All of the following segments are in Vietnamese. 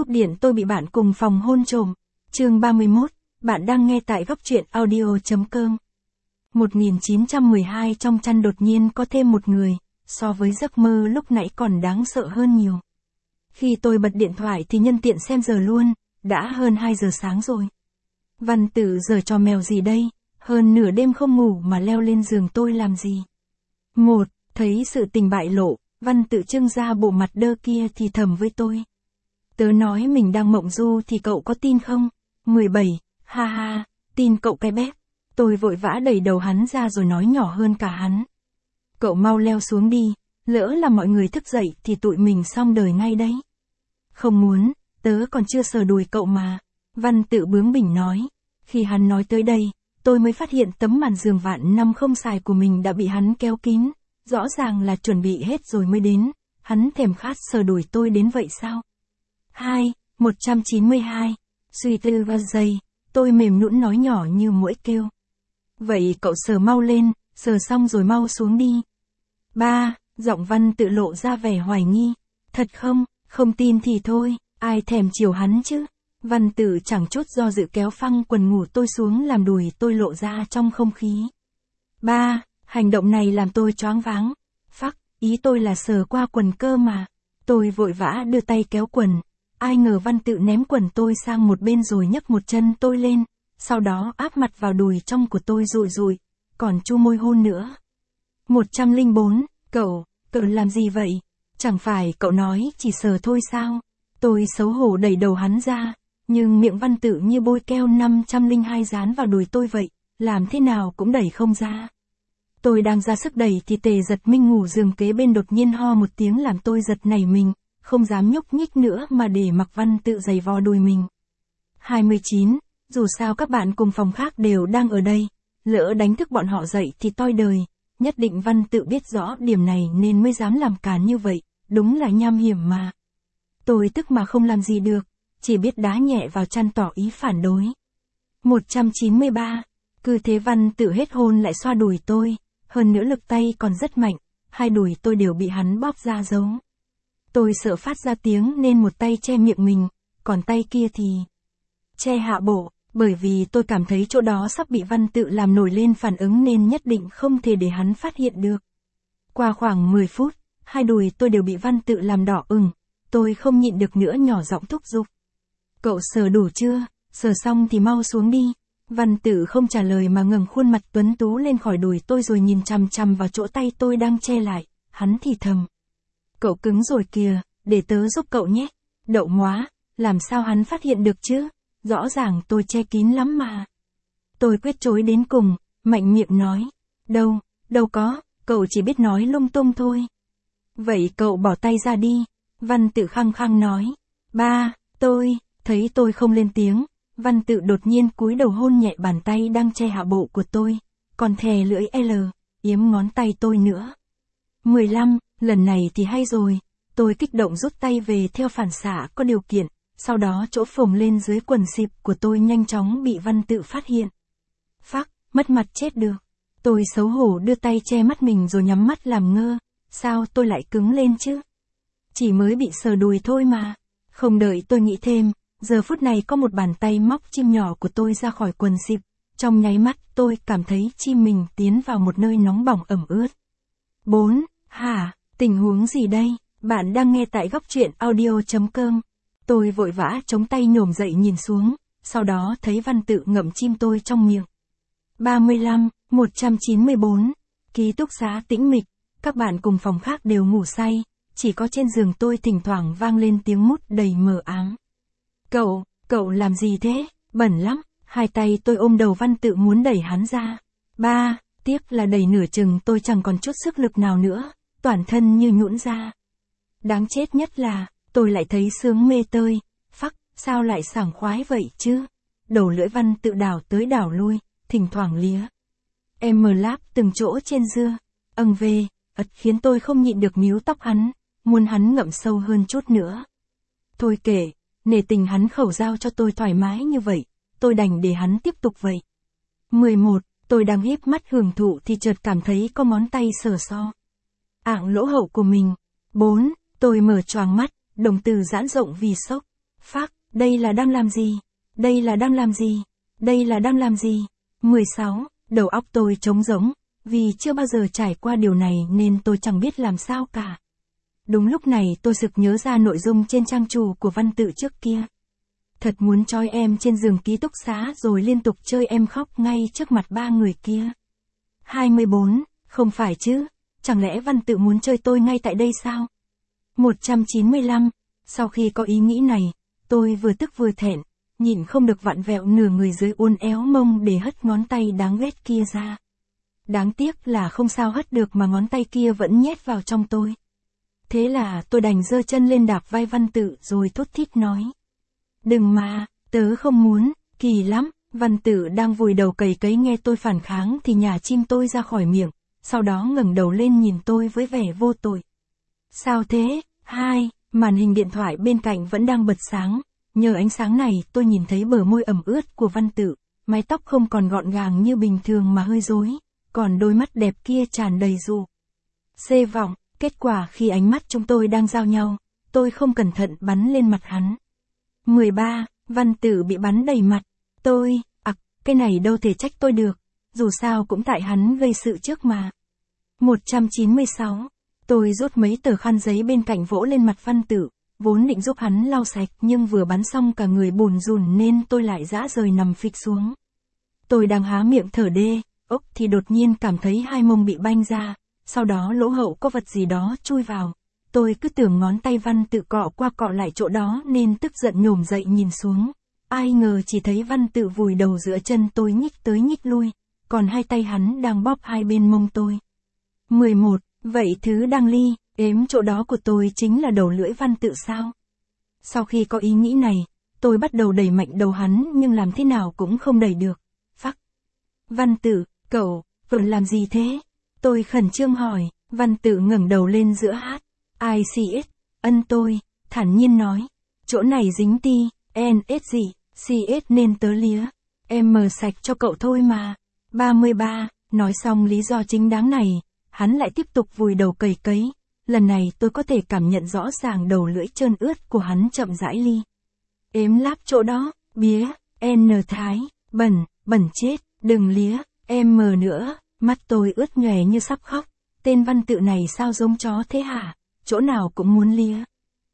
cúp điện tôi bị bạn cùng phòng hôn trộm. Chương 31, bạn đang nghe tại góc truyện audio.com. 1912 trong chăn đột nhiên có thêm một người, so với giấc mơ lúc nãy còn đáng sợ hơn nhiều. Khi tôi bật điện thoại thì nhân tiện xem giờ luôn, đã hơn 2 giờ sáng rồi. Văn Tự giở trò mèo gì đây, hơn nửa đêm không ngủ mà leo lên giường tôi làm gì. Thấy sự tình bại lộ, Văn Tự trưng ra bộ mặt đơ kia thì thầm với tôi. Tớ nói mình đang mộng du thì cậu có tin không? 17, ha ha, tin cậu cái bép. Tôi vội vã đẩy đầu hắn ra rồi nói nhỏ hơn cả hắn. Cậu mau leo xuống đi, lỡ là mọi người thức dậy thì tụi mình xong đời ngay đấy. Không muốn, tớ còn chưa sờ đùi cậu mà. Văn Tự bướng bỉnh nói. Khi hắn nói tới đây, tôi mới phát hiện tấm màn giường vạn năm không xài của mình đã bị hắn kéo kín. Rõ ràng là chuẩn bị hết rồi mới đến. Hắn thèm khát sờ đùi tôi đến vậy sao? 192. Suy tư và giây, tôi mềm nhũn nói nhỏ như muỗi kêu. Vậy cậu sờ mau lên, sờ xong rồi mau xuống đi. Giọng Văn Tự lộ ra vẻ hoài nghi. Thật không, không tin thì thôi, ai thèm chiều hắn chứ. Văn Tự chẳng chút do dự kéo phăng quần ngủ tôi xuống làm đùi tôi lộ ra trong không khí. Hành động này làm tôi choáng váng. Ý tôi là sờ qua quần cơ mà. Tôi vội vã đưa tay kéo quần. Ai ngờ Văn Tự ném quần tôi sang một bên rồi nhấc một chân tôi lên. Sau đó áp mặt vào đùi trong của tôi rụi rụi. Còn chu môi hôn nữa. 104, cậu làm gì vậy? Chẳng phải cậu nói chỉ sờ thôi sao? Tôi xấu hổ đẩy đầu hắn ra. Nhưng miệng Văn Tự như bôi keo 502 dán vào đùi tôi vậy. Làm thế nào cũng đẩy không ra. Tôi đang ra sức đẩy thì Tề Giật Minh ngủ giường kế bên đột nhiên ho một tiếng làm tôi giật nảy mình. Không dám nhúc nhích nữa mà để mặc Văn Tự giày vò đùi mình. 29, dù sao các bạn cùng phòng khác đều đang ở đây. Lỡ đánh thức bọn họ dậy thì toi đời. Nhất định Văn Tự biết rõ điểm này nên mới dám làm càn như vậy. Đúng là nham hiểm mà. Tôi tức mà không làm gì được. Chỉ biết đá nhẹ vào chăn tỏ ý phản đối. 193. Cứ thế Văn Tự hết hôn lại xoa đùi tôi. Hơn nữa lực tay còn rất mạnh. Hai đùi tôi đều bị hắn bóp ra giấu. Tôi sợ phát ra tiếng nên một tay che miệng mình. Còn tay kia thì che hạ bộ. Bởi vì tôi cảm thấy chỗ đó sắp bị Văn Tự làm nổi lên phản ứng nên nhất định không thể để hắn phát hiện được. Qua khoảng 10 phút, hai đùi tôi đều bị Văn Tự làm đỏ ửng. Tôi không nhịn được nữa nhỏ giọng thúc giục. Cậu sờ đủ chưa? Sờ xong thì mau xuống đi. Văn Tự không trả lời mà ngẩng khuôn mặt tuấn tú lên khỏi đùi tôi rồi nhìn chằm chằm vào chỗ tay tôi đang che lại. Hắn thì thầm. Cậu cứng rồi kìa, để tớ giúp cậu nhé. Đậu móa, làm sao hắn phát hiện được chứ? Rõ ràng tôi che kín lắm mà. Tôi quyết chối đến cùng, mạnh miệng nói. Đâu có, cậu chỉ biết nói lung tung thôi. Vậy cậu bỏ tay ra đi. Văn Tự khăng khăng nói. Thấy tôi không lên tiếng. Văn Tự đột nhiên cúi đầu hôn nhẹ bàn tay đang che hạ bộ của tôi. Còn thè lưỡi yếm ngón tay tôi nữa. 15, lần này thì hay rồi. Tôi kích động rút tay về theo phản xạ có điều kiện. Sau đó chỗ phồng lên dưới quần xịp của tôi nhanh chóng bị Văn Tự phát hiện. Mất mặt chết được. Tôi xấu hổ đưa tay che mắt mình rồi nhắm mắt làm ngơ. Sao tôi lại cứng lên chứ? Chỉ mới bị sờ đùi thôi mà. Không đợi tôi nghĩ thêm, giờ phút này có một bàn tay móc chim nhỏ của tôi ra khỏi quần xịp. Trong nháy mắt tôi cảm thấy chim mình tiến vào một nơi nóng bỏng ẩm ướt. 4. Tình huống gì đây? Bạn đang nghe tại góc truyện audio.com. Tôi vội vã chống tay nhổm dậy nhìn xuống, sau đó thấy Văn Tự ngậm chim tôi trong miệng. 194. Ký túc xá tĩnh mịch, các bạn cùng phòng khác đều ngủ say, chỉ có trên giường tôi thỉnh thoảng vang lên tiếng mút đầy mờ ám. Cậu làm gì thế? Bẩn lắm. Hai tay tôi ôm đầu Văn Tự muốn đẩy hắn ra. Tiếc là đẩy nửa chừng tôi chẳng còn chút sức lực nào nữa, toàn thân như nhũn ra. Đáng chết nhất là, tôi lại thấy sướng mê tơi. Sao lại sảng khoái vậy chứ? Đầu lưỡi Văn Tự đảo tới đảo lui, thỉnh thoảng lía. Láp từng chỗ trên dưa. Khiến tôi không nhịn được níu tóc hắn, muốn hắn ngậm sâu hơn chút nữa. Thôi kệ, nể tình hắn khẩu giao cho tôi thoải mái như vậy, tôi đành để hắn tiếp tục vậy. 11, tôi đang híp mắt hưởng thụ thì chợt cảm thấy có ngón tay sờ so lỗ hậu của mình. 4, tôi mở choàng mắt, đồng tử giãn rộng vì sốc. Phác, đây là đang làm gì? Đây là đang làm gì? Đây là đang làm gì? 16. Đầu óc tôi trống rỗng, vì chưa bao giờ trải qua điều này nên tôi chẳng biết làm sao cả. Đúng lúc này tôi sực nhớ ra nội dung trên trang chủ của văn tự trước kia. Thật muốn trói em trên giường ký túc xá rồi liên tục chơi em khóc ngay trước mặt ba người kia. 24. Không phải chứ, chẳng lẽ văn tự muốn chơi tôi ngay tại đây sao? 195. Sau khi có ý nghĩ này, tôi vừa tức vừa thẹn, nhịn không được vặn vẹo nửa người dưới uốn éo mông để hất ngón tay đáng ghét kia ra. Đáng tiếc là không sao hất được mà ngón tay kia vẫn nhét vào trong tôi. Thế là tôi đành giơ chân lên đạp vai văn tự rồi thốt thít nói. Đừng mà, tớ không muốn, kỳ lắm. Văn tự đang vùi đầu cày cấy nghe tôi phản kháng thì nhả chim tôi ra khỏi miệng, sau đó ngẩng đầu lên nhìn tôi với vẻ vô tội. Sao thế? 2. Màn hình điện thoại bên cạnh vẫn đang bật sáng, nhờ ánh sáng này tôi nhìn thấy bờ môi ẩm ướt của văn tự, mái tóc không còn gọn gàng như bình thường mà hơi rối, còn đôi mắt đẹp kia tràn đầy ru. Xê vọng, kết quả khi ánh mắt chúng tôi đang giao nhau, tôi không cẩn thận bắn lên mặt hắn. 13. Văn tự bị bắn đầy mặt. Tôi, cái này đâu thể trách tôi được, dù sao cũng tại hắn gây sự trước mà. 196. Tôi rút mấy tờ khăn giấy bên cạnh vỗ lên mặt văn tự, vốn định giúp hắn lau sạch nhưng vừa bắn xong cả người bùn rùn nên tôi lại rã rời nằm phịch xuống. Tôi đang há miệng thở đê, thì đột nhiên cảm thấy hai mông bị banh ra, sau đó lỗ hậu có vật gì đó chui vào. Tôi cứ tưởng ngón tay văn tự cọ qua cọ lại chỗ đó nên tức giận nhổm dậy nhìn xuống. Ai ngờ chỉ thấy văn tự vùi đầu giữa chân tôi nhích tới nhích lui, còn hai tay hắn đang bóp hai bên mông tôi. 11. Vậy thứ đang ếm chỗ đó của tôi chính là đầu lưỡi văn tự sao? Sau khi có ý nghĩ này, tôi bắt đầu đẩy mạnh đầu hắn nhưng làm thế nào cũng không đẩy được. Phắc. Văn tự, cậu, vừa làm gì thế? Tôi khẩn trương hỏi, văn tự ngẩng đầu lên giữa hát. I see it, tôi, thản nhiên nói. Chỗ này dính NS gì, CS nên tớ lía. Em mờ sạch cho cậu thôi mà. 33, nói xong lý do chính đáng này, hắn lại tiếp tục vùi đầu cày cấy. Lần này tôi có thể cảm nhận rõ ràng đầu lưỡi trơn ướt của hắn chậm rãi ếm láp chỗ đó, bía, thái, bẩn chết, đừng lía, em mờ nữa, mắt tôi ướt nhòe như sắp khóc. Tên văn tự này sao giống chó thế hả? Chỗ nào cũng muốn lía.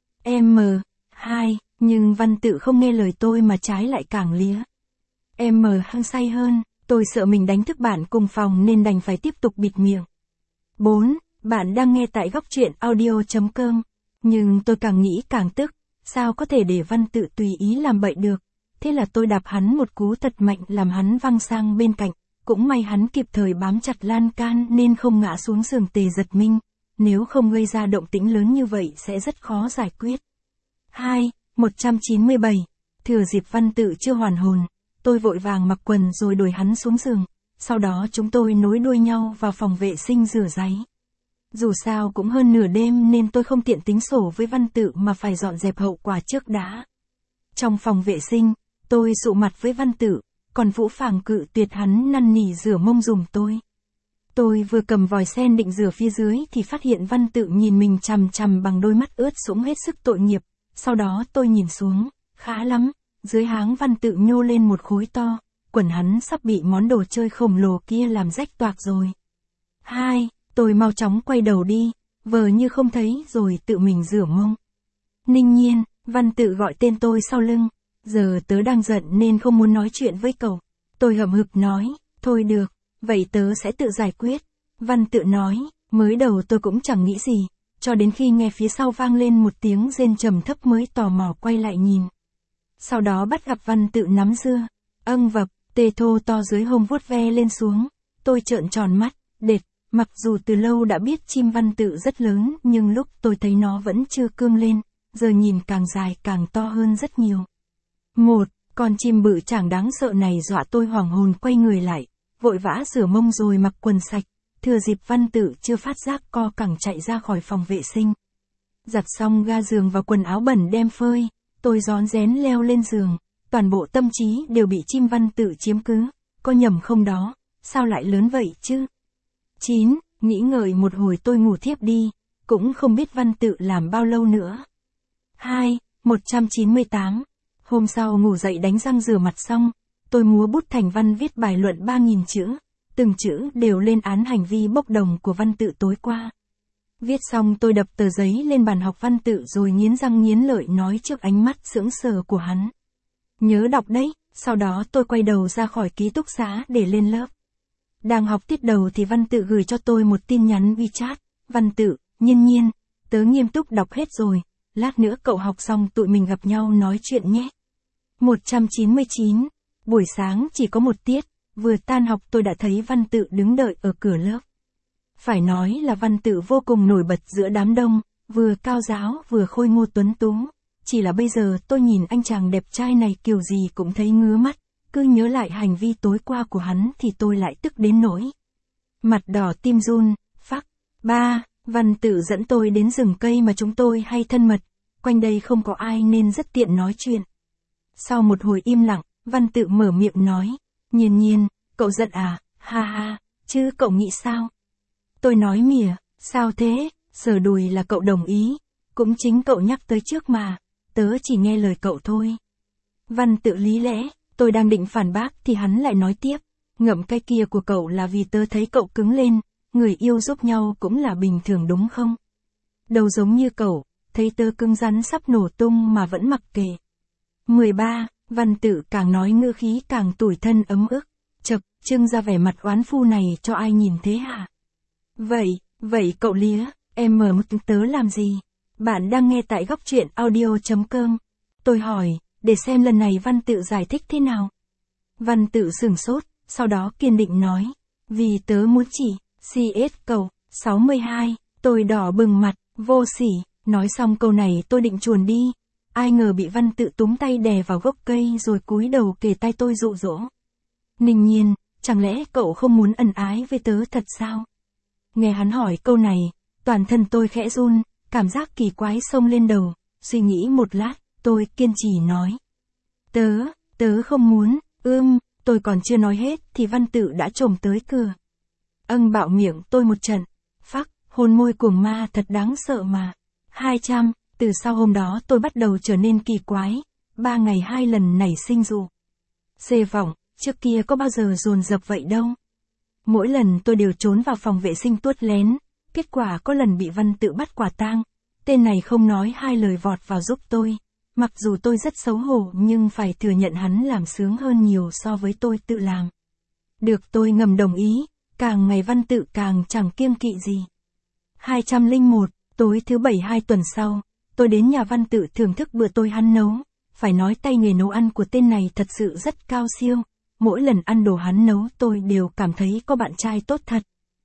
Nhưng văn tự không nghe lời tôi mà trái lại càng lía. Hăng say hơn, tôi sợ mình đánh thức bạn cùng phòng nên đành phải tiếp tục bịt miệng. 4. Bạn đang nghe tại góc truyện audio.com. Nhưng tôi càng nghĩ càng tức, sao có thể để văn tự tùy ý làm bậy được. Thế là tôi đạp hắn một cú thật mạnh làm hắn văng sang bên cạnh. Cũng may hắn kịp thời bám chặt lan can nên không ngã xuống giường tề giật minh. Nếu không gây ra động tĩnh lớn như vậy sẽ rất khó giải quyết. 2. 197. Thừa dịp văn tự chưa hoàn hồn, tôi vội vàng mặc quần rồi đuổi hắn xuống giường. Sau đó chúng tôi nối đuôi nhau vào phòng vệ sinh rửa ráy. Dù sao cũng hơn nửa đêm nên tôi không tiện tính sổ với văn tự mà phải dọn dẹp hậu quả trước đã. Trong phòng vệ sinh, tôi sụ mặt với văn tự, còn Vũ Phàng cự tuyệt hắn năn nỉ rửa mông giùm tôi. Tôi vừa cầm vòi sen định rửa phía dưới thì phát hiện văn tự nhìn mình chằm chằm bằng đôi mắt ướt sũng hết sức tội nghiệp. Sau đó tôi nhìn xuống, khá lắm, dưới háng văn tự nhô lên một khối to, quần hắn sắp bị món đồ chơi khổng lồ kia làm rách toạc rồi. 2. Tôi mau chóng quay đầu đi, vờ như không thấy rồi tự mình rửa mông. Ninh nhiên, văn tự gọi tên tôi sau lưng, giờ tớ đang giận nên không muốn nói chuyện với cậu. Tôi hậm hực nói, thôi được, vậy tớ sẽ tự giải quyết. Văn tự nói, mới đầu tôi cũng chẳng nghĩ gì, cho đến khi nghe phía sau vang lên một tiếng rên trầm thấp mới tò mò quay lại nhìn. Sau đó bắt gặp văn tự nắm dưa, vập, tê thô to dưới hông vuốt ve lên xuống. Tôi trợn tròn mắt, mặc dù từ lâu đã biết chim văn tự rất lớn nhưng lúc tôi thấy nó vẫn chưa cương lên, giờ nhìn càng dài càng to hơn rất nhiều. Con chim bự chảng đáng sợ này dọa tôi hoảng hồn quay người lại, vội vã rửa mông rồi mặc quần sạch, thừa dịp văn tự chưa phát giác co cẳng chạy ra khỏi phòng vệ sinh. Giặt xong ga giường và quần áo bẩn đem phơi, tôi rón rén leo lên giường, toàn bộ tâm trí đều bị chim văn tự chiếm cứ, có nhầm không đó, sao lại lớn vậy chứ? 9. Nghĩ ngợi một hồi tôi ngủ thiếp đi, cũng không biết văn tự làm bao lâu nữa. 2. 198. Hôm sau ngủ dậy đánh răng rửa mặt xong, tôi múa bút thành văn viết bài luận 3.000 chữ, từng chữ đều lên án hành vi bốc đồng của văn tự tối qua. Viết xong tôi đập tờ giấy lên bàn học văn tự rồi nghiến răng nghiến lợi nói trước ánh mắt sững sờ của hắn. Nhớ đọc đấy, sau đó tôi quay đầu ra khỏi ký túc xá để lên lớp. Đang học tiết đầu thì văn tự gửi cho tôi một tin nhắn WeChat, văn tự, Nhiên, tớ nghiêm túc đọc hết rồi, lát nữa cậu học xong tụi mình gặp nhau nói chuyện nhé. 199. Buổi sáng chỉ có một tiết, vừa tan học tôi đã thấy văn tự đứng đợi ở cửa lớp. Phải nói là văn tự vô cùng nổi bật giữa đám đông, vừa cao giáo vừa khôi ngô tuấn tú. Chỉ là bây giờ tôi nhìn anh chàng đẹp trai này kiểu gì cũng thấy ngứa mắt, cứ nhớ lại hành vi tối qua của hắn thì tôi lại tức đến nỗi mặt đỏ tim run, phắc. 3. Văn tự dẫn tôi đến rừng cây mà chúng tôi hay thân mật, quanh đây không có ai nên rất tiện nói chuyện. Sau một hồi im lặng, văn tự mở miệng nói, Nhiên, cậu giận à, ha ha, chứ cậu nghĩ sao? Tôi nói mỉa, sao thế, sờ đùi là cậu đồng ý, cũng chính cậu nhắc tới trước mà, tớ chỉ nghe lời cậu thôi. Văn tự lý lẽ, tôi đang định phản bác thì hắn lại nói tiếp, ngậm cái kia của cậu là vì tớ thấy cậu cứng lên, người yêu giúp nhau cũng là bình thường đúng không? Đâu giống như cậu, thấy tớ cứng rắn sắp nổ tung mà vẫn mặc kệ. 13. Văn tự càng nói ngữ khí càng tủi thân ấm ức, chậc, trưng ra vẻ mặt oán phu này cho ai nhìn thế hả? Vậy cậu lía, em mở một tớ làm gì? Bạn đang nghe tại góc truyện audio.com. Tôi hỏi, để xem lần này văn tự giải thích thế nào. Văn tự sửng sốt, sau đó kiên định nói, vì tớ muốn chỉ, CS cậu, 62, tôi đỏ bừng mặt, vô sỉ, nói xong câu này tôi định chuồn đi. Ai ngờ bị văn tự túm tay đè vào gốc cây rồi cúi đầu kề tai tôi dụ dỗ. Nhiên, chẳng lẽ cậu không muốn ân ái với tớ thật sao? Nghe hắn hỏi câu này, toàn thân tôi khẽ run, cảm giác kỳ quái xông lên đầu, suy nghĩ một lát, tôi kiên trì nói. Tớ không muốn, tôi còn chưa nói hết thì văn tự đã trồm tới cửa. Bạo miệng tôi một trận, phắc, hôn môi cuồng ma thật đáng sợ mà. 200, từ sau hôm đó tôi bắt đầu trở nên kỳ quái, 3 ngày 2 lần nảy sinh dụ. Xê vọng, trước kia có bao giờ dồn dập vậy đâu. Mỗi lần tôi đều trốn vào phòng vệ sinh tuốt lén, kết quả có lần bị văn tự bắt quả tang. Tên này không nói hai lời vọt vào giúp tôi. Mặc dù tôi rất xấu hổ nhưng phải thừa nhận hắn làm sướng hơn nhiều so với tôi tự làm. Được tôi ngầm đồng ý, càng ngày văn tự càng chẳng kiêng kỵ gì. 201, tối thứ 7 2 tuần sau, tôi đến nhà văn tự thưởng thức bữa tối hắn nấu. Phải nói tay nghề nấu ăn của tên này thật sự rất cao siêu. Mỗi lần ăn đồ hắn nấu tôi đều cảm thấy có bạn trai tốt thật.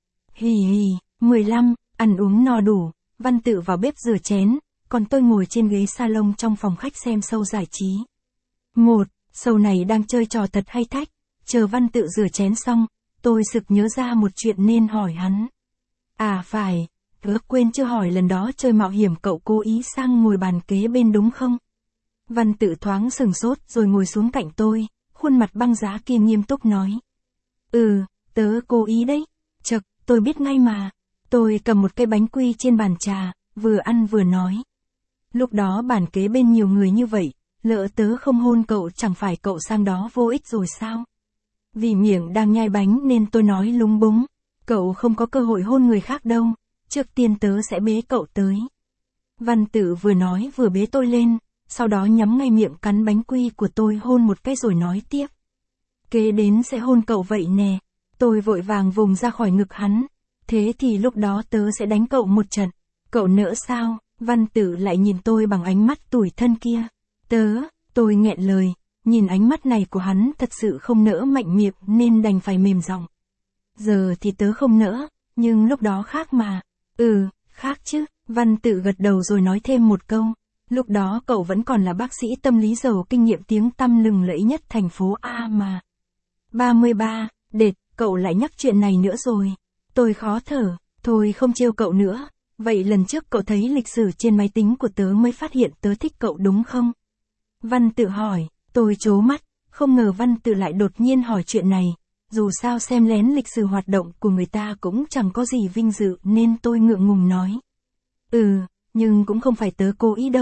15, ăn uống no đủ, văn tự vào bếp rửa chén, còn tôi ngồi trên ghế salon trong phòng khách xem show giải trí. Show này đang chơi trò thật hay thách, chờ văn tự rửa chén xong, tôi sực nhớ ra một chuyện nên hỏi hắn. À phải, quên chưa hỏi lần đó chơi mạo hiểm cậu cố ý sang ngồi bàn kế bên đúng không? Văn tự thoáng sừng sốt rồi ngồi xuống cạnh tôi, khuôn mặt băng giá kia nghiêm túc nói. Tớ cố ý đấy, chậc, tôi biết ngay mà. Tôi cầm một cái bánh quy trên bàn trà, vừa ăn vừa nói. Lúc đó bàn kế bên nhiều người như vậy, lỡ tớ không hôn cậu chẳng phải cậu sang đó vô ích rồi sao? Vì miệng đang nhai bánh nên tôi nói lúng búng, cậu không có cơ hội hôn người khác đâu, trước tiên tớ sẽ bế cậu tới. Văn tự vừa nói vừa bế tôi lên, sau đó nhắm ngay miệng cắn bánh quy của tôi hôn một cái rồi nói tiếp. Kế đến sẽ hôn cậu vậy nè, tôi vội vàng vùng ra khỏi ngực hắn, thế thì lúc đó tớ sẽ đánh cậu một trận, cậu nỡ sao? Văn tự lại nhìn tôi bằng ánh mắt tủi thân kia. Tôi nghẹn lời, nhìn ánh mắt này của hắn thật sự không nỡ mạnh miệng nên đành phải mềm giọng. Giờ thì tớ không nỡ, nhưng lúc đó khác mà. Khác chứ, văn tự gật đầu rồi nói thêm một câu. Lúc đó cậu vẫn còn là bác sĩ tâm lý giàu kinh nghiệm tiếng tăm lừng lẫy nhất thành phố A mà. 33, cậu lại nhắc chuyện này nữa rồi. Tôi khó thở, thôi không trêu cậu nữa. Vậy lần trước cậu thấy lịch sử trên máy tính của tớ mới phát hiện tớ thích cậu đúng không? Văn tự hỏi, tôi trố mắt, không ngờ văn tự lại đột nhiên hỏi chuyện này. Dù sao xem lén lịch sử hoạt động của người ta cũng chẳng có gì vinh dự nên tôi ngượng ngùng nói. Nhưng cũng không phải tớ cố ý đâu,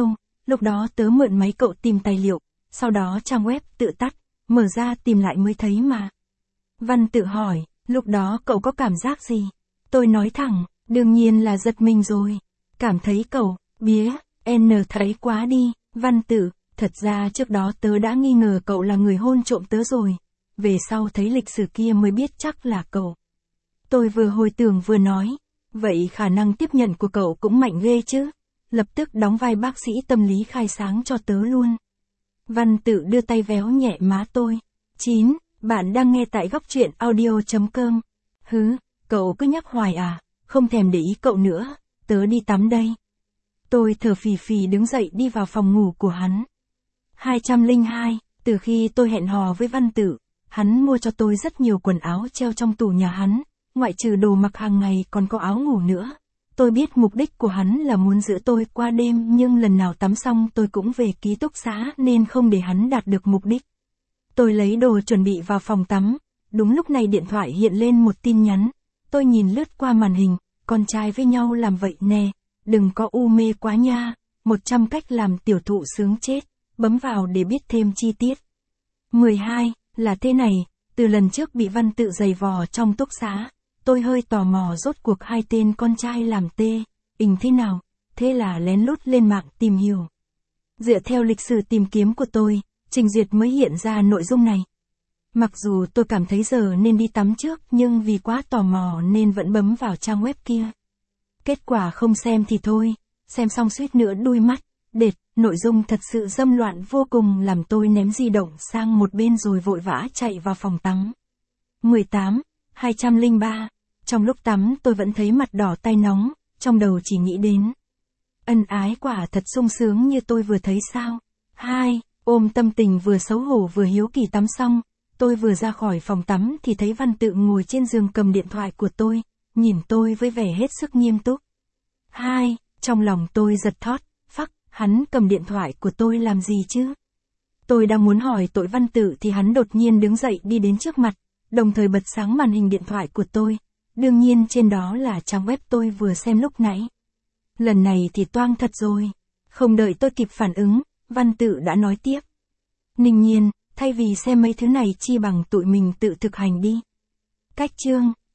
lúc đó tớ mượn máy cậu tìm tài liệu, sau đó trang web tự tắt, mở ra tìm lại mới thấy mà. Văn Tự hỏi, lúc đó cậu có cảm giác gì? Tôi nói thẳng, đương nhiên là giật mình rồi. Cảm thấy cậu, bía, thấy quá đi. Văn Tự, thật ra trước đó tớ đã nghi ngờ cậu là người hôn trộm tớ rồi. Về sau thấy lịch sử kia mới biết chắc là cậu. Tôi vừa hồi tưởng vừa nói, vậy khả năng tiếp nhận của cậu cũng mạnh ghê chứ. Lập tức đóng vai bác sĩ tâm lý khai sáng cho tớ luôn. Văn Tự đưa tay véo nhẹ má tôi. 9. Bạn đang nghe tại góc truyện audio.com. Hứ, cậu cứ nhắc hoài à, không thèm để ý cậu nữa, tớ đi tắm đây. Tôi thở phì phì đứng dậy đi vào phòng ngủ của hắn. 202, từ khi tôi hẹn hò với Văn Tự, hắn mua cho tôi rất nhiều quần áo treo trong tủ nhà hắn, ngoại trừ đồ mặc hàng ngày còn có áo ngủ nữa. Tôi biết mục đích của hắn là muốn giữ tôi qua đêm nhưng lần nào tắm xong tôi cũng về ký túc xá nên không để hắn đạt được mục đích. Tôi lấy đồ chuẩn bị vào phòng tắm, đúng lúc này điện thoại hiện lên một tin nhắn. Tôi nhìn lướt qua màn hình, con trai với nhau làm vậy nè, đừng có u mê quá nha, 100 cách làm tiểu thụ sướng chết, bấm vào để biết thêm chi tiết. 12, là thế này, từ lần trước bị Văn Tự giày vò trong túc xá, tôi hơi tò mò rốt cuộc hai tên con trai làm thế nào, thế là lén lút lên mạng tìm hiểu. Dựa theo lịch sử tìm kiếm của tôi, trình duyệt mới hiện ra nội dung này. Mặc dù tôi cảm thấy giờ nên đi tắm trước nhưng vì quá tò mò nên vẫn bấm vào trang web kia. Kết quả không xem thì thôi, xem xong suýt nữa đuôi mắt, nội dung thật sự dâm loạn vô cùng làm tôi ném di động sang một bên rồi vội vã chạy vào phòng tắm. 18, 203, trong lúc tắm tôi vẫn thấy mặt đỏ tai nóng, trong đầu chỉ nghĩ đến. Ân ái quả thật sung sướng như tôi vừa thấy sao. 2, ôm tâm tình vừa xấu hổ vừa hiếu kỳ tắm xong, tôi vừa ra khỏi phòng tắm thì thấy Văn Tự ngồi trên giường cầm điện thoại của tôi, nhìn tôi với vẻ hết sức nghiêm túc. 2, trong lòng tôi giật thót, hắn cầm điện thoại của tôi làm gì chứ? Tôi đang muốn hỏi tội Văn Tự thì hắn đột nhiên đứng dậy đi đến trước mặt, đồng thời bật sáng màn hình điện thoại của tôi. Đương nhiên trên đó là trang web tôi vừa xem lúc nãy. Lần này thì toang thật rồi. Không đợi tôi kịp phản ứng, Văn Tự đã nói tiếp. Ninh Nhiên, thay vì xem mấy thứ này chi bằng tụi mình tự thực hành đi. Cách chương